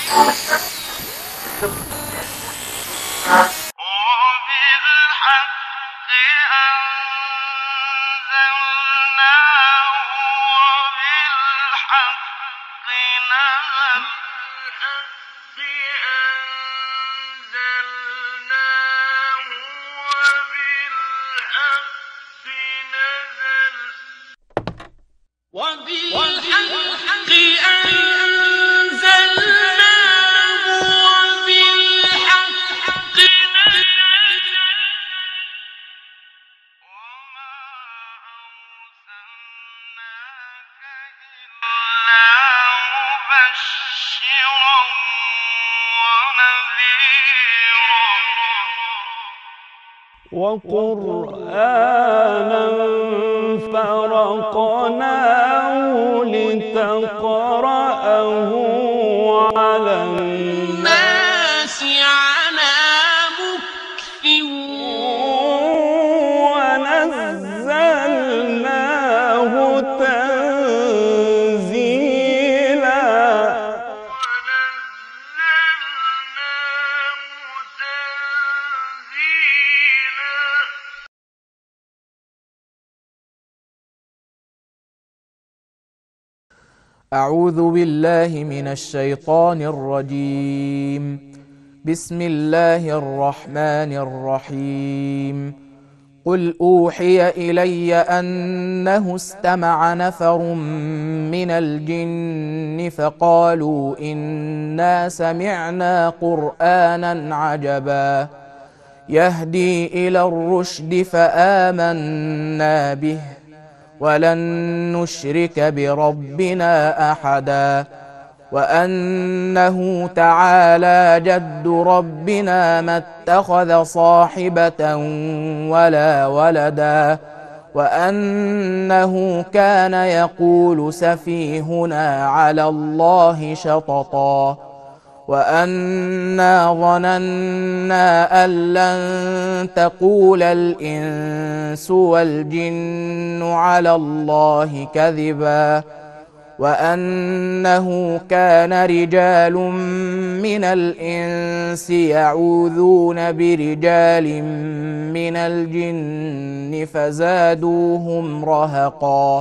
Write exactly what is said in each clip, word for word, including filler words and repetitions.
وقرآنا فرقناه لتقرأه على الناس على مكث ونزلناه تنزيلا. أعوذ بالله من الشيطان الرجيم. بسم الله الرحمن الرحيم. قل أوحي إلي أنه استمع نفر من الجن فقالوا إنا سمعنا قرآنا عجبا يهدي إلى الرشد فآمنا به ولن نشرك بربنا أحدا وأنه تعالى جد ربنا ما اتخذ صاحبة ولا ولدا وأنه كان يقول سفيهنا على الله شططا وأنا ظننا أن لن تقول الإنس والجن على الله كذبا وأنه كان رجال من الإنس يعوذون برجال من الجن فزادوهم رهقا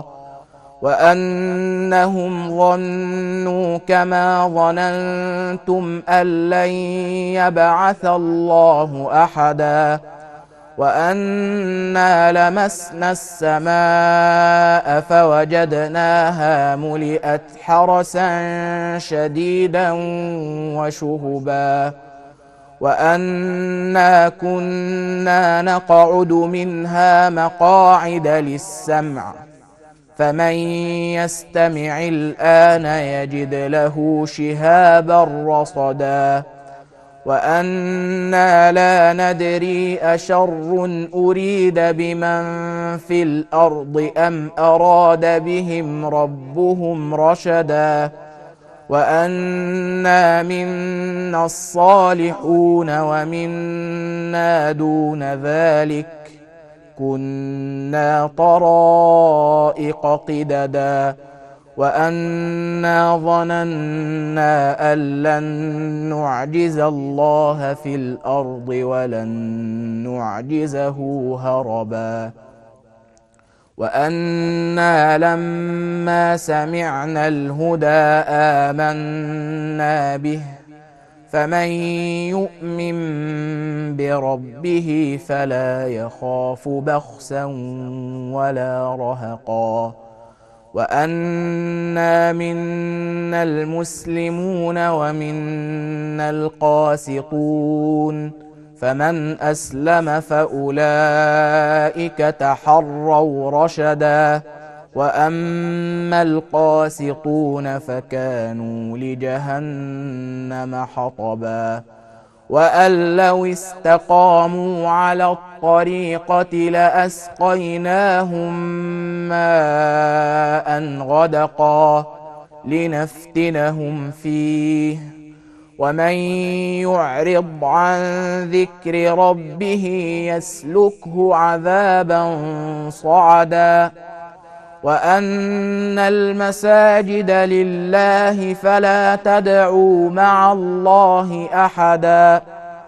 وأنهم ظنوا كما ظننتم أن لن يبعث الله أحدا وأنا لمسنا السماء فوجدناها ملئت حرسا شديدا وشهبا وأنا كنا نقعد منها مقاعد للسمع فمن يستمع الآن يجد له شهابا رصدا وأنا لا ندري أشر أريد بمن في الأرض أم أراد بهم ربهم رشدا وأنا منا الصالحون ومنا دون ذلك كنا طرائق قددا وأنا ظننا أن لن نعجز الله في الأرض ولن نعجزه هربا وأنا لما سمعنا الهدى آمنا به فمن يؤمن بربه فلا يخاف بخسا ولا رهقا وأنا منا المسلمون ومنا القاسطون فمن أسلم فأولئك تحروا رشدا وأما القاسطون فكانوا لجهنم حطبا وأن لو استقاموا على الطريقة لأسقيناهم ماء غدقا لنفتنهم فيه ومن يعرض عن ذكر ربه يسلكه عذابا صعدا وأن المساجد لله فلا تدعوا مع الله أحدا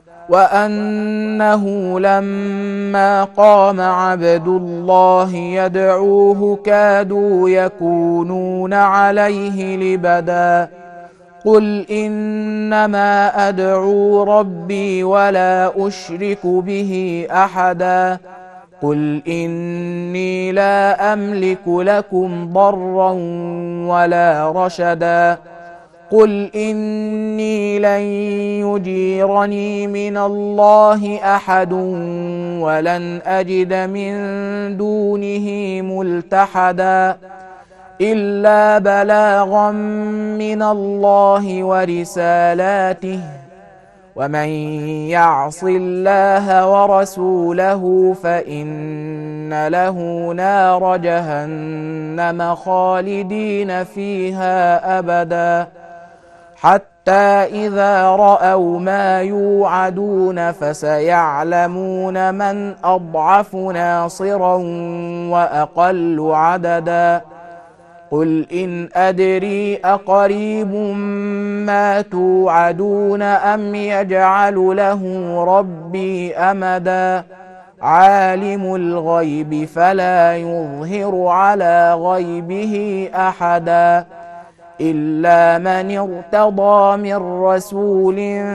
وأنه لما قام عبد الله يدعوه كادوا يكونون عليه لبدا قل إنما أدعو ربي ولا أشرك به أحدا قل إني لا أملك لكم ضرا ولا رشدا قل إني لن يجيرني من الله أحد ولن أجد من دونه ملتحدا إلا بلاغا من الله ورسالاته ومن يعص الله ورسوله فإن له نار جهنم خالدين فيها أبدا حتى إذا رأوا ما يوعدون فسيعلمون من أضعف ناصرا وأقل عددا قل إن أدري أقريب ما توعدون أم يجعل له ربي أمدا عالم الغيب فلا يظهر على غيبه أحدا إلا من ارتضى من رسول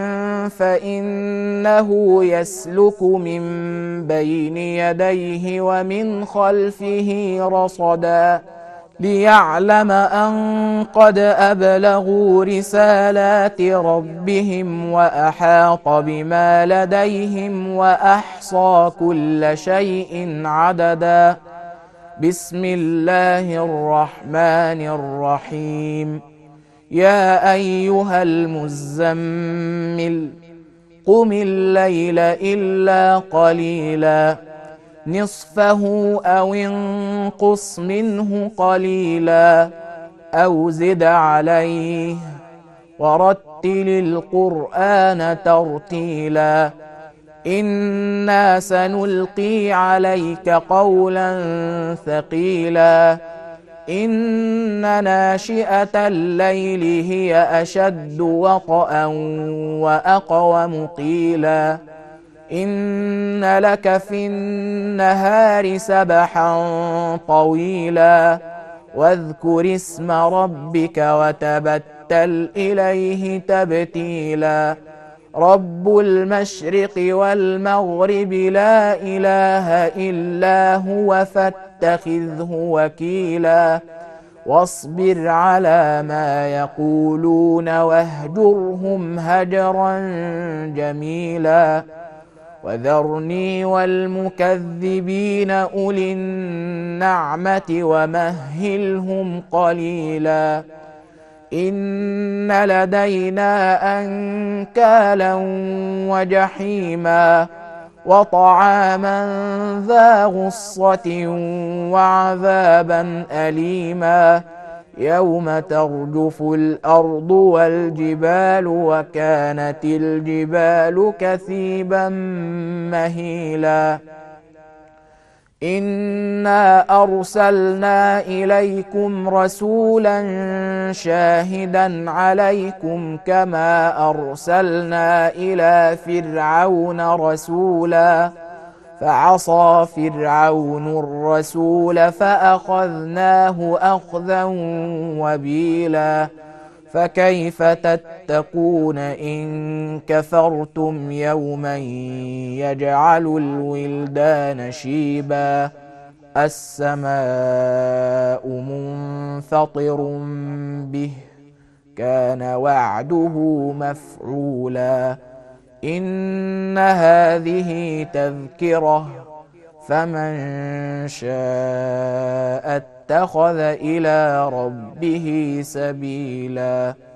فإنه يسلك من بين يديه ومن خلفه رصدا ليعلم أن قد أبلغوا رسالات ربهم وأحاط بما لديهم وأحصى كل شيء عددا بسم الله الرحمن الرحيم يا أيها المزمل قم الليل إلا قليلا نصفه أو انقص منه قليلا أو زد عليه ورتل القرآن ترتيلا إنا سنلقي عليك قولا ثقيلا إن ناشئة الليل هي أشد وطئا وأقوم قيلا إن لك في النهار سبحا طويلا واذكر اسم ربك وتبتل إليه تبتيلا رب المشرق والمغرب لا إله إلا هو فاتخذه وكيلا واصبر على ما يقولون واهجرهم هجرا جميلا وذرني والمكذبين أولي النعمة ومهلهم قليلا إن لدينا أنكالا وجحيما وطعاما ذا غصة وعذابا أليما يوم ترجف الأرض والجبال وكانت الجبال كثيبا مهيلا إنا أرسلنا إليكم رسولا شاهدا عليكم كما أرسلنا إلى فرعون رسولا فعصى فرعون الرسول فأخذناه أخذا وبيلا فكيف تتقون إن كفرتم يوما يجعل الولدان شيبا السماء منفطر به كان وعده مفعولا إن هذه تذكرة فمن شاء اتخذ إلى ربه سبيلا